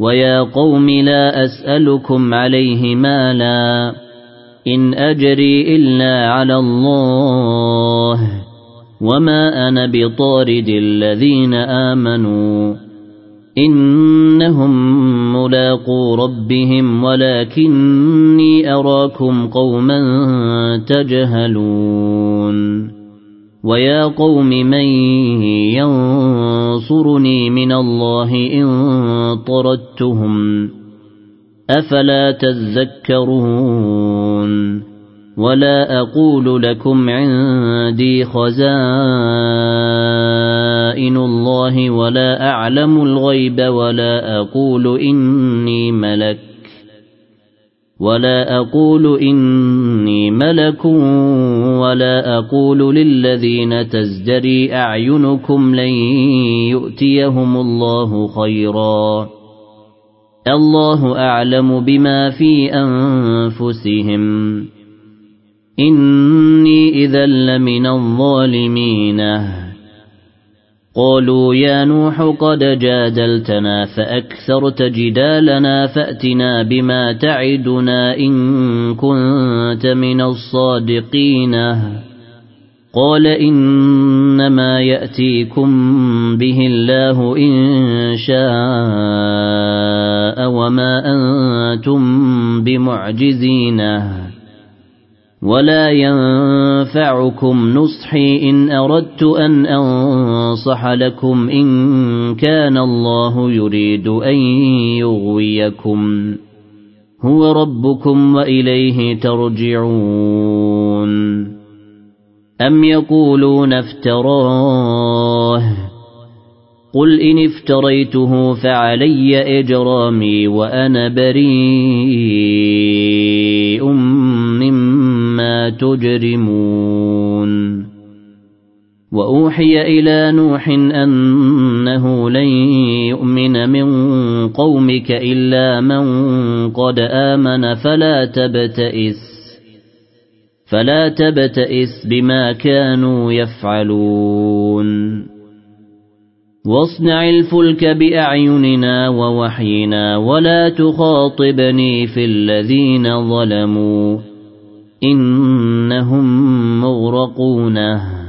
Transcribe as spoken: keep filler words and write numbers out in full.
ويا قوم لا أسألكم عليه مالا إن أجري إلا على الله وما أنا بطارد الذين آمنوا إنهم ملاقو ربهم ولكني أراكم قوما تجهلون ويا قوم من ينصرني من الله إن طردتهم أفلا تذكرون ولا أقول لكم عندي خزائن الله ولا أعلم الغيب ولا أقول إني ملك ولا أقول إني ملك ولا أقول للذين تزدري أعينكم لن يؤتيهم الله خيرا الله أعلم بما في أنفسهم إني إذا لمن الظالمين قالوا يا نوح قد جادلتنا فأكثرت جدالنا فأتنا بما تعدنا إن كنت من الصادقين قال إنما يأتيكم به الله إن شاء وما أنتم بمعجزين ولا ينفعكم نصحي إن أردت أن أنصح لكم إن كان الله يريد أن يغويكم هو ربكم وإليه ترجعون أم يقولون افتراه قل إن افتريته فعلي إجرامي وأنا بريء مما تجرمون وأوحي إلى نوح أنه لن يؤمن من قومك إلا من قد آمن فلا تبتئس فلا تبتئس بما كانوا يفعلون واصنع الفلك بأعيننا ووحينا ولا تخاطبني في الذين ظلموا إنهم مغرقون